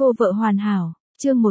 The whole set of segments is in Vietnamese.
Cô vợ hoàn hảo, chương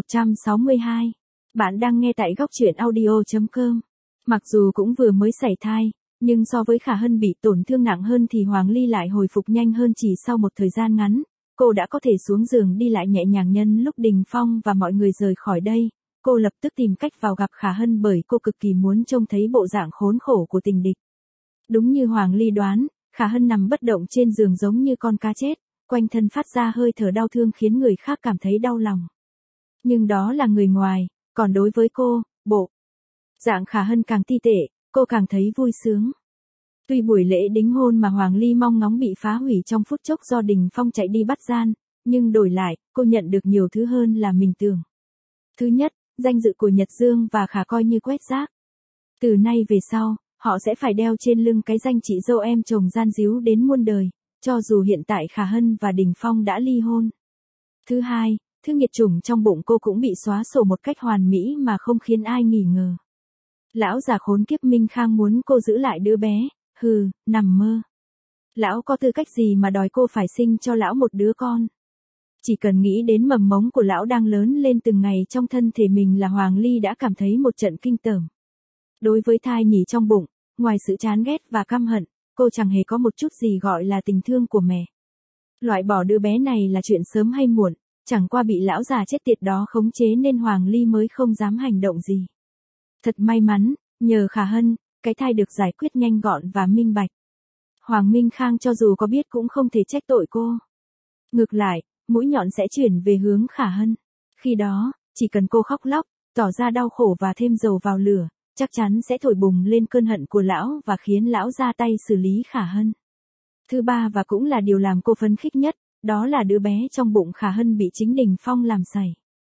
162. Bạn đang nghe tại góc truyện audio.com. Mặc dù cũng vừa mới sảy thai, nhưng so với Khả Hân bị tổn thương nặng hơn thì Hoàng Ly lại hồi phục nhanh hơn chỉ sau một thời gian ngắn. Cô đã có thể xuống giường đi lại nhẹ nhàng nhân lúc Đình Phong và mọi người rời khỏi đây. Cô lập tức tìm cách vào gặp Khả Hân bởi cô cực kỳ muốn trông thấy bộ dạng khốn khổ của tình địch. Đúng như Hoàng Ly đoán, Khả Hân nằm bất động trên giường giống như con cá chết, quanh thân phát ra hơi thở đau thương khiến người khác cảm thấy đau lòng. Nhưng đó là người ngoài, còn đối với cô, bộ dạng Khả Hân càng ti tệ, cô càng thấy vui sướng. Tuy buổi lễ đính hôn mà Hoàng Ly mong ngóng bị phá hủy trong phút chốc do Đình Phong chạy đi bắt gian, nhưng đổi lại, cô nhận được nhiều thứ hơn là mình tưởng. Thứ nhất, danh dự của Nhật Dương và Khả coi như quét rác. Từ nay về sau, họ sẽ phải đeo trên lưng cái danh chị dâu em chồng gian díu đến muôn đời, cho dù hiện tại Khả Hân và Đình Phong đã ly hôn. Thứ hai, thứ nghiệt chủng trong bụng cô cũng bị xóa sổ một cách hoàn mỹ mà không khiến ai nghi ngờ. Lão già khốn kiếp Minh Khang muốn cô giữ lại đứa bé, hừ, nằm mơ. Lão có tư cách gì mà đòi cô phải sinh cho lão một đứa con? Chỉ cần nghĩ đến mầm mống của lão đang lớn lên từng ngày trong thân thể mình là Hoàng Ly đã cảm thấy một trận kinh tởm. Đối với thai nhì trong bụng, ngoài sự chán ghét và căm hận, cô chẳng hề có một chút gì gọi là tình thương của mẹ. Loại bỏ đứa bé này là chuyện sớm hay muộn, chẳng qua bị lão già chết tiệt đó khống chế nên Hoàng Ly mới không dám hành động gì. Thật may mắn, nhờ Khả Hân, cái thai được giải quyết nhanh gọn và minh bạch. Hoàng Minh Khang cho dù có biết cũng không thể trách tội cô. Ngược lại, mũi nhọn sẽ chuyển về hướng Khả Hân. Khi đó, chỉ cần cô khóc lóc, tỏ ra đau khổ và thêm dầu vào lửa, chắc chắn sẽ thổi bùng lên cơn hận của lão và khiến lão ra tay xử lý Khả Hân. Thứ ba và cũng là điều làm cô phấn khích nhất, đó là đứa bé trong bụng Khả Hân bị chính Đình Phong làm sảy.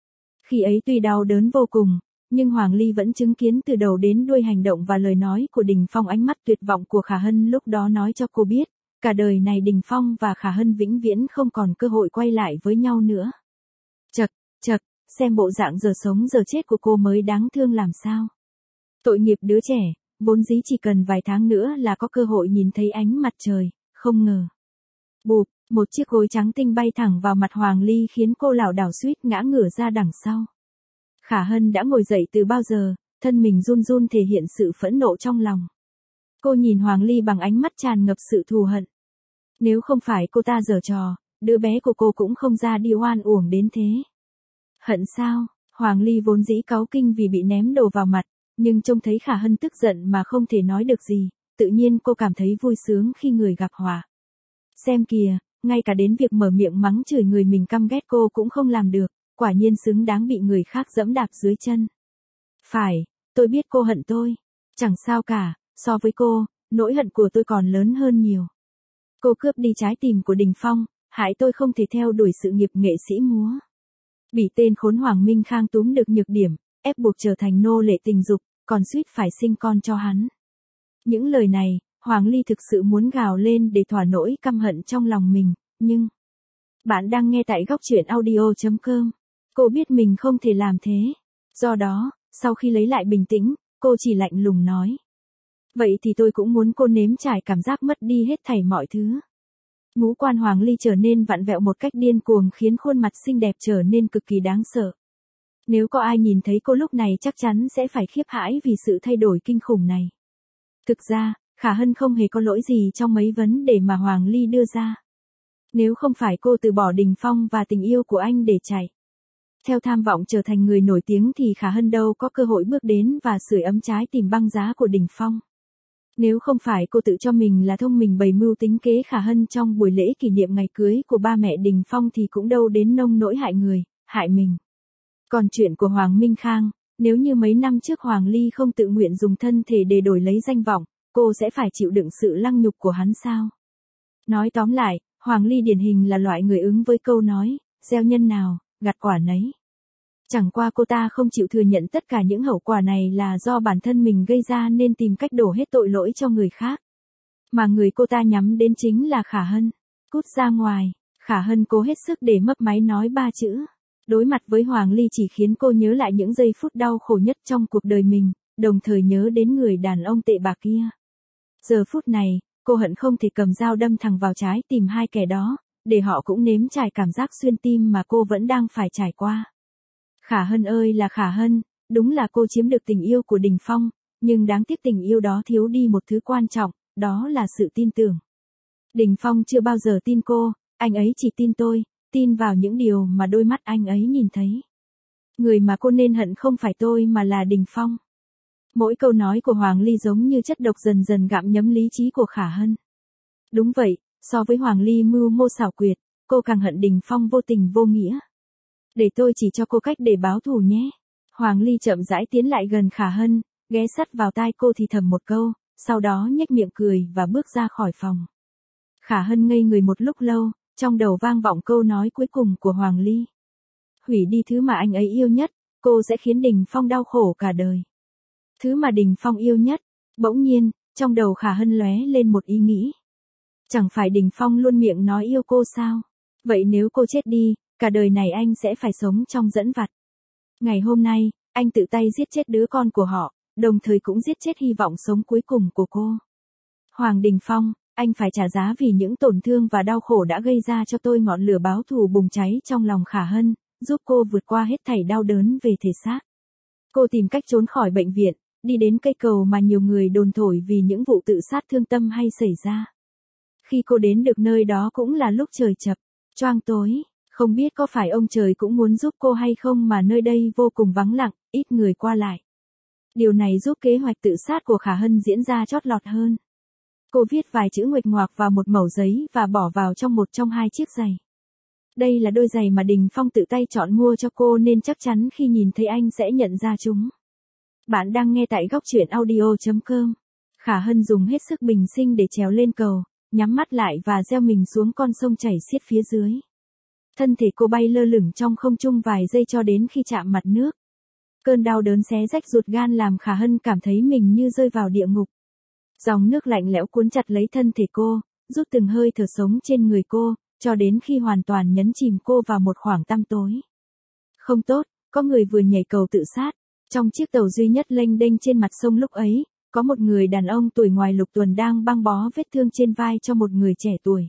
Khi ấy tuy đau đớn vô cùng, nhưng Hoàng Ly vẫn chứng kiến từ đầu đến đuôi hành động và lời nói của Đình Phong. Ánh mắt tuyệt vọng của Khả Hân lúc đó nói cho cô biết, cả đời này Đình Phong và Khả Hân vĩnh viễn không còn cơ hội quay lại với nhau nữa. Chật, xem bộ dạng giờ sống giờ chết của cô mới đáng thương làm sao. Tội nghiệp đứa trẻ, vốn dĩ chỉ cần vài tháng nữa là có cơ hội nhìn thấy ánh mặt trời, không ngờ. Bụp, một chiếc gối trắng tinh bay thẳng vào mặt Hoàng Ly khiến cô lảo đảo suýt ngã ngửa ra đằng sau. Khả Hân đã ngồi dậy từ bao giờ, thân mình run run thể hiện sự phẫn nộ trong lòng. Cô nhìn Hoàng Ly bằng ánh mắt tràn ngập sự thù hận. Nếu không phải cô ta giở trò, đứa bé của cô cũng không ra đi oan uổng đến thế. Hận sao? Hoàng Ly vốn dĩ cáu kinh vì bị ném đồ vào mặt, nhưng trông thấy Khả Hân tức giận mà không thể nói được gì, tự nhiên cô cảm thấy vui sướng khi người gặp họa. Xem kìa, ngay cả đến việc mở miệng mắng chửi người mình căm ghét cô cũng không làm được, quả nhiên xứng đáng bị người khác dẫm đạp dưới chân. Phải, tôi biết cô hận tôi. Chẳng sao cả, so với cô, nỗi hận của tôi còn lớn hơn nhiều. Cô cướp đi trái tim của Đình Phong, hại tôi không thể theo đuổi sự nghiệp nghệ sĩ múa. Bị tên khốn Hoàng Minh Khang túm được nhược điểm, ép buộc trở thành nô lệ tình dục, còn suýt phải sinh con cho hắn. Những lời này, Hoàng Ly thực sự muốn gào lên để thỏa nỗi căm hận trong lòng mình, nhưng... Bạn đang nghe tại góc truyện audio.com. Cô biết mình không thể làm thế. Do đó, sau khi lấy lại bình tĩnh, cô chỉ lạnh lùng nói. Vậy thì tôi cũng muốn cô nếm trải cảm giác mất đi hết thảy mọi thứ. Ngũ quan Hoàng Ly trở nên vặn vẹo một cách điên cuồng khiến khuôn mặt xinh đẹp trở nên cực kỳ đáng sợ. Nếu có ai nhìn thấy cô lúc này chắc chắn sẽ phải khiếp hãi vì sự thay đổi kinh khủng này. Thực ra, Khả Hân không hề có lỗi gì trong mấy vấn đề mà Hoàng Ly đưa ra. Nếu không phải cô từ bỏ Đình Phong và tình yêu của anh để chạy theo tham vọng trở thành người nổi tiếng thì Khả Hân đâu có cơ hội bước đến và sưởi ấm trái tim băng giá của Đình Phong. Nếu không phải cô tự cho mình là thông minh bày mưu tính kế Khả Hân trong buổi lễ kỷ niệm ngày cưới của ba mẹ Đình Phong thì cũng đâu đến nông nỗi hại người, hại mình. Còn chuyện của Hoàng Minh Khang, nếu như mấy năm trước Hoàng Ly không tự nguyện dùng thân thể để đổi lấy danh vọng, cô sẽ phải chịu đựng sự lăng nhục của hắn sao? Nói tóm lại, Hoàng Ly điển hình là loại người ứng với câu nói, gieo nhân nào, gặt quả nấy. Chẳng qua cô ta không chịu thừa nhận tất cả những hậu quả này là do bản thân mình gây ra nên tìm cách đổ hết tội lỗi cho người khác. Mà người cô ta nhắm đến chính là Khả Hân. Cút ra ngoài, Khả Hân cố hết sức để mấp máy nói ba chữ. Đối mặt với Hoàng Ly chỉ khiến cô nhớ lại những giây phút đau khổ nhất trong cuộc đời mình, đồng thời nhớ đến người đàn ông tệ bạc kia. Giờ phút này, cô hận không thể cầm dao đâm thẳng vào trái tim hai kẻ đó, để họ cũng nếm trải cảm giác xuyên tim mà cô vẫn đang phải trải qua. Khả Hân ơi là Khả Hân, đúng là cô chiếm được tình yêu của Đình Phong, nhưng đáng tiếc tình yêu đó thiếu đi một thứ quan trọng, đó là sự tin tưởng. Đình Phong chưa bao giờ tin cô, anh ấy chỉ tin tôi, tin vào những điều mà đôi mắt anh ấy nhìn thấy. Người mà cô nên hận không phải tôi mà là Đình Phong. Mỗi câu nói của Hoàng Ly giống như chất độc dần dần gặm nhấm lý trí của Khả Hân. Đúng vậy, so với Hoàng Ly mưu mô xảo quyệt, cô càng hận Đình Phong vô tình vô nghĩa. Để tôi chỉ cho cô cách để báo thù nhé. Hoàng Ly chậm rãi tiến lại gần Khả Hân, ghé sát vào tai cô thì thầm một câu, sau đó nhếch miệng cười và bước ra khỏi phòng. Khả Hân ngây người một lúc lâu, trong đầu vang vọng câu nói cuối cùng của Hoàng Ly. Hủy đi thứ mà anh ấy yêu nhất, cô sẽ khiến Đình Phong đau khổ cả đời. Thứ mà Đình Phong yêu nhất, bỗng nhiên, trong đầu Khả Hân lóe lên một ý nghĩ. Chẳng phải Đình Phong luôn miệng nói yêu cô sao? Vậy nếu cô chết đi, cả đời này anh sẽ phải sống trong dẫn vặt. Ngày hôm nay, anh tự tay giết chết đứa con của họ, đồng thời cũng giết chết hy vọng sống cuối cùng của cô. Hoàng Đình Phong, anh phải trả giá vì những tổn thương và đau khổ đã gây ra cho tôi. Ngọn lửa báo thù bùng cháy trong lòng Khả Hân, giúp cô vượt qua hết thảy đau đớn về thể xác. Cô tìm cách trốn khỏi bệnh viện, đi đến cây cầu mà nhiều người đồn thổi vì những vụ tự sát thương tâm hay xảy ra. Khi cô đến được nơi đó cũng là lúc trời chập choang tối, không biết có phải ông trời cũng muốn giúp cô hay không mà nơi đây vô cùng vắng lặng, ít người qua lại. Điều này giúp kế hoạch tự sát của Khả Hân diễn ra chót lọt hơn. Cô viết vài chữ nguệch ngoạc vào một mẩu giấy và bỏ vào trong một trong hai chiếc giày. Đây là đôi giày mà Đình Phong tự tay chọn mua cho cô nên chắc chắn khi nhìn thấy anh sẽ nhận ra chúng. Bạn đang nghe tại góc truyện audio.com. Khả Hân dùng hết sức bình sinh để trèo lên cầu, nhắm mắt lại và gieo mình xuống con sông chảy xiết phía dưới. Thân thể cô bay lơ lửng trong không trung vài giây cho đến khi chạm mặt nước. Cơn đau đớn xé rách ruột gan làm Khả Hân cảm thấy mình như rơi vào địa ngục. Dòng nước lạnh lẽo cuốn chặt lấy thân thể cô, rút từng hơi thở sống trên người cô, cho đến khi hoàn toàn nhấn chìm cô vào một khoảng tăm tối. Không tốt, có người vừa nhảy cầu tự sát. Trong chiếc tàu duy nhất lênh đênh trên mặt sông lúc ấy, có một người đàn ông tuổi ngoài lục tuần đang băng bó vết thương trên vai cho một người trẻ tuổi.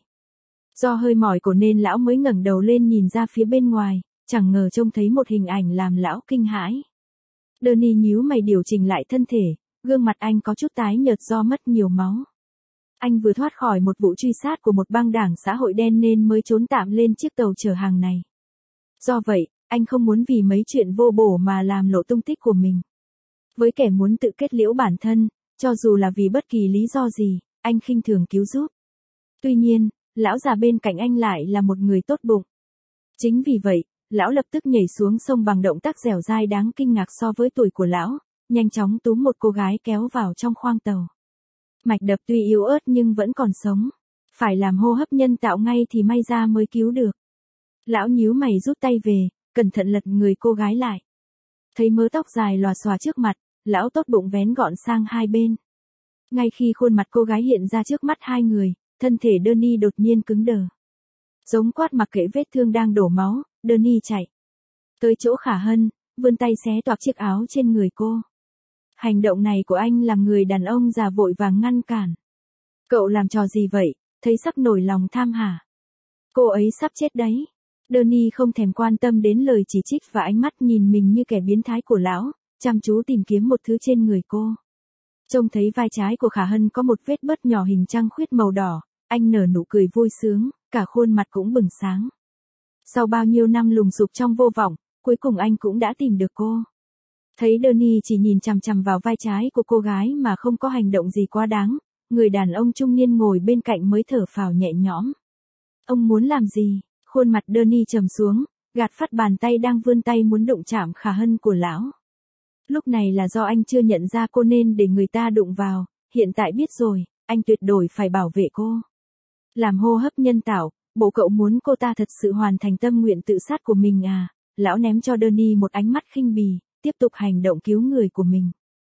Do hơi mỏi cổ nên lão mới ngẩng đầu lên nhìn ra phía bên ngoài, chẳng ngờ trông thấy một hình ảnh làm lão kinh hãi. Danny nhíu mày điều chỉnh lại thân thể, gương mặt anh có chút tái nhợt do mất nhiều máu. Anh vừa thoát khỏi một vụ truy sát của một băng đảng xã hội đen nên mới trốn tạm lên chiếc tàu chở hàng này. Do vậy, anh không muốn vì mấy chuyện vô bổ mà làm lộ tung tích của mình. Với kẻ muốn tự kết liễu bản thân, cho dù là vì bất kỳ lý do gì, anh khinh thường cứu giúp. Tuy nhiên, lão già bên cạnh anh lại là một người tốt bụng. Chính vì vậy, lão lập tức nhảy xuống sông bằng động tác dẻo dai đáng kinh ngạc so với tuổi của lão, nhanh chóng túm một cô gái kéo vào trong khoang tàu. Mạch đập tuy yếu ớt nhưng vẫn còn sống. Phải làm hô hấp nhân tạo ngay thì may ra mới cứu được. Lão nhíu mày rút tay về, cẩn thận lật người cô gái lại. Thấy mớ tóc dài lòa xòa trước mặt, lão tốt bụng vén gọn sang hai bên. Ngay khi khuôn mặt cô gái hiện ra trước mắt hai người, thân thể Danny đột nhiên cứng đờ. Giống quát mặc kệ vết thương đang đổ máu, Danny chạy tới chỗ Khả Hân, vươn tay xé toạc chiếc áo trên người cô. Hành động này của anh làm người đàn ông già vội vàng ngăn cản. Cậu làm trò gì vậy, thấy sắp nổi lòng tham hả? Cô ấy sắp chết đấy. Danny không thèm quan tâm đến lời chỉ trích và ánh mắt nhìn mình như kẻ biến thái của lão, chăm chú tìm kiếm một thứ trên người cô. Trông thấy vai trái của Khả Hân có một vết bớt nhỏ hình trăng khuyết màu đỏ, anh nở nụ cười vui sướng, cả khuôn mặt cũng bừng sáng. Sau bao nhiêu năm lùng sục trong vô vọng, cuối cùng anh cũng đã tìm được cô. Thấy Danny chỉ nhìn chằm chằm vào vai trái của cô gái mà không có hành động gì quá đáng, người đàn ông trung niên ngồi bên cạnh mới thở phào nhẹ nhõm. Ông muốn làm gì? Khuôn mặt Danny trầm xuống, gạt phắt bàn tay đang vươn tay muốn đụng chạm Khả Hân của lão. Lúc này là do anh chưa nhận ra cô nên để người ta đụng vào, hiện tại biết rồi, anh tuyệt đối phải bảo vệ cô. Làm hô hấp nhân tạo, bộ cậu muốn cô ta thật sự hoàn thành tâm nguyện tự sát của mình à? Lão ném cho Danny một ánh mắt khinh bỉ, tiếp tục hành động cứu người của mình.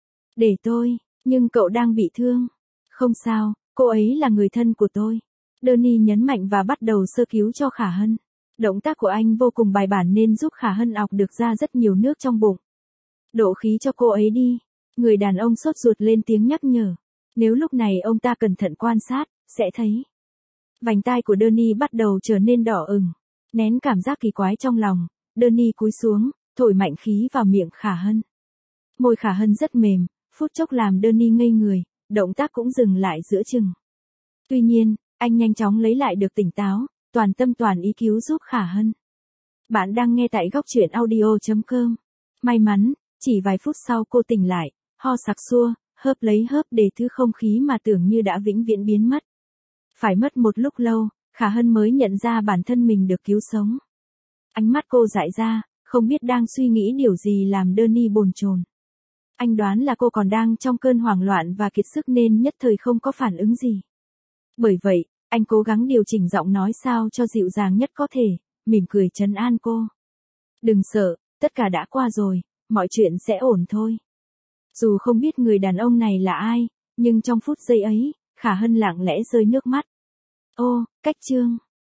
Để tôi, nhưng cậu đang bị thương. Không sao, cô ấy là người thân của tôi. Danny nhấn mạnh và bắt đầu sơ cứu cho Khả Hân. Động tác của anh vô cùng bài bản nên giúp Khả Hân ọc được ra rất nhiều nước trong bụng. Đổ khí cho cô ấy đi. Người đàn ông sốt ruột lên tiếng nhắc nhở. Nếu lúc này ông ta cẩn thận quan sát, sẽ thấy. Vành tai của Danny bắt đầu trở nên đỏ ửng. Nén cảm giác kỳ quái trong lòng, Danny cúi xuống, thổi mạnh khí vào miệng Khả Hân. Môi Khả Hân rất mềm, phút chốc làm Danny ngây người, động tác cũng dừng lại giữa chừng. Tuy nhiên, anh nhanh chóng lấy lại được tỉnh táo, toàn tâm toàn ý cứu giúp Khả Hân. Bạn đang nghe tại góc truyện audio.com. May mắn, chỉ vài phút sau cô tỉnh lại, ho sặc sua, hớp lấy hớp để thứ không khí mà tưởng như đã vĩnh viễn biến mất. Phải mất một lúc lâu, Khả Hân mới nhận ra bản thân mình được cứu sống. Ánh mắt cô dại ra, không biết đang suy nghĩ điều gì làm Danny bồn chồn. Anh đoán là cô còn đang trong cơn hoảng loạn và kiệt sức nên nhất thời không có phản ứng gì. Bởi vậy, anh cố gắng điều chỉnh giọng nói sao cho dịu dàng nhất có thể, mỉm cười trấn an cô. Đừng sợ, tất cả đã qua rồi, mọi chuyện sẽ ổn thôi. Dù không biết người đàn ông này là ai, nhưng trong phút giây ấy, Khả Hân lặng lẽ rơi nước mắt. Ô, cách chương.